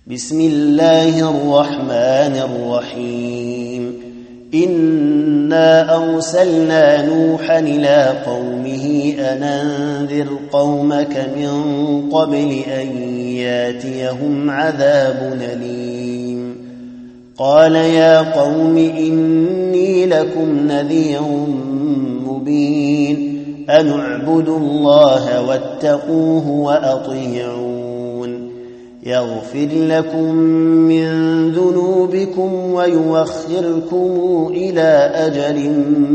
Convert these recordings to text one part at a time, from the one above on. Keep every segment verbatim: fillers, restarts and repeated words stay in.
بسم الله الرحمن الرحيم إنا أرسلنا نوحا إلى قومه أن أنذر قومك من قبل أن ياتيهم عذاب أليم قال يا قوم إني لكم نذير مبين أن اعبدوا الله واتقوه وأطيعون يغفر لكم من ذنوبكم ويوخركم إلى أجل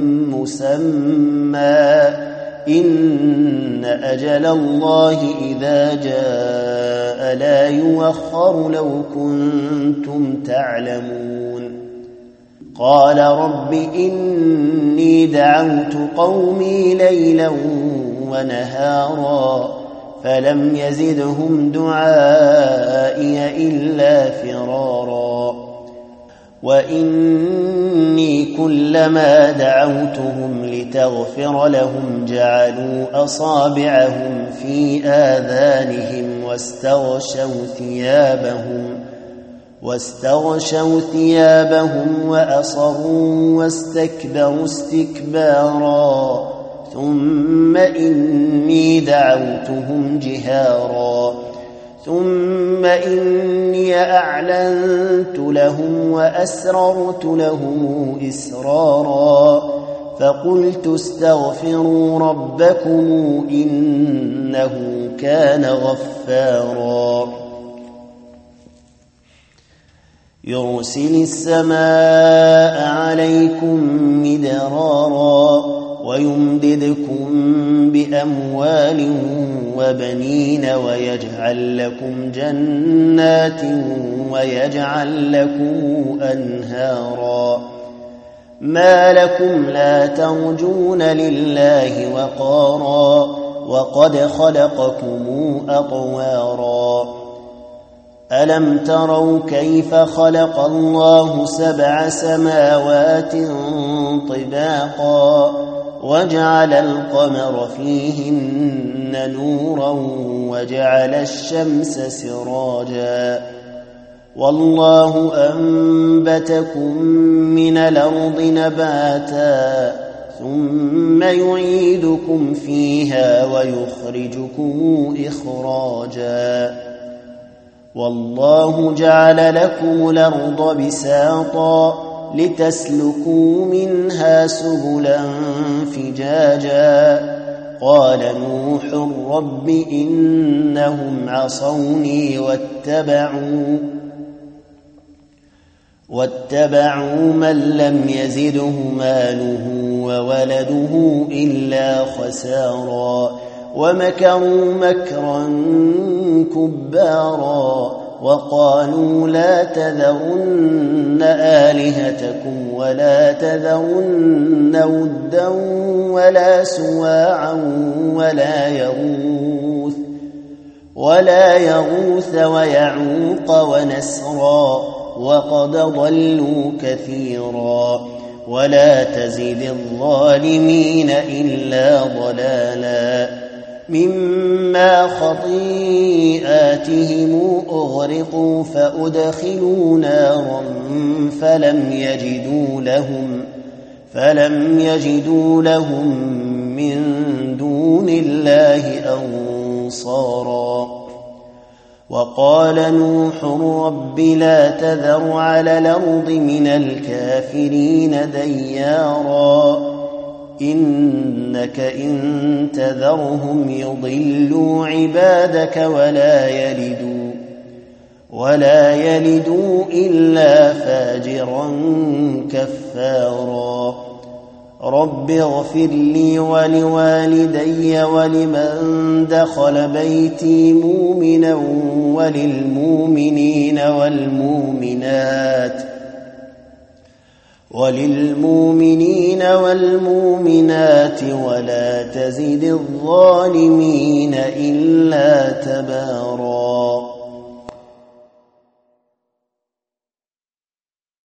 مسمى إن أجل الله إذا جاء لا يوخر لو كنتم تعلمون قال رب إني دعوت قومي ليلا ونهارا فلم يزدهم دعائي إلا فرارا وإني كلما دعوتهم لتغفر لهم جعلوا أصابعهم في آذانهم واستغشوا ثيابهم واستغشوا ثيابهم وأصروا واستكبروا استكبارا ثم إني دعوتهم جهارا ثم إني أعلنت لهم وأسررت لهم إسرارا فقلت استغفروا ربكم إنه كان غفارا يرسل السماء عليكم مدرارا ويمددكم بأموال وبنين ويجعل لكم جنات ويجعل لكم أنهارا ما لكم لا ترجون لله وقارا وقد خلقكم أطوارا ألم تروا كيف خلق الله سبع سماوات طباقا وجعل القمر فيهن نورا وجعل الشمس سراجا والله أنبتكم من الأرض نباتا ثم يعيدكم فيها ويخرجكم إخراجا والله جعل لكم الأرض بساطا لتسلكوا منها سبلا فجاجا قال نوح رب إنهم عصوني واتبعوا واتبعوا من لم يزده ماله وولده إلا خسارا ومكروا مكرا كبارا وقالوا لا تذرن آلهتكم ولا تذرن ودا ولا سواعا ولا يغوث ولا يغوث ويعوق ونسرا وقد ضلوا كثيرا ولا تزد الظالمين إلا ضلالا مما خطيئاتهم أغرقوا فأدخلوا نارا فلم يجدوا لهم فلم يجدوا لهم من دون الله أنصارا وقال نوح رب لا تذر على الأرض من الكافرين ديارا إنك إن تذرهم يضلوا عبادك ولا يلدوا ولا يلدوا إلا فاجرا كفارا رب اغفر لي ولوالدي ولمن دخل بيتي مؤمنا وللمؤمنين والمؤمنات وللمؤمنين والمؤمنات ولا تزد الظالمين إلا تبارا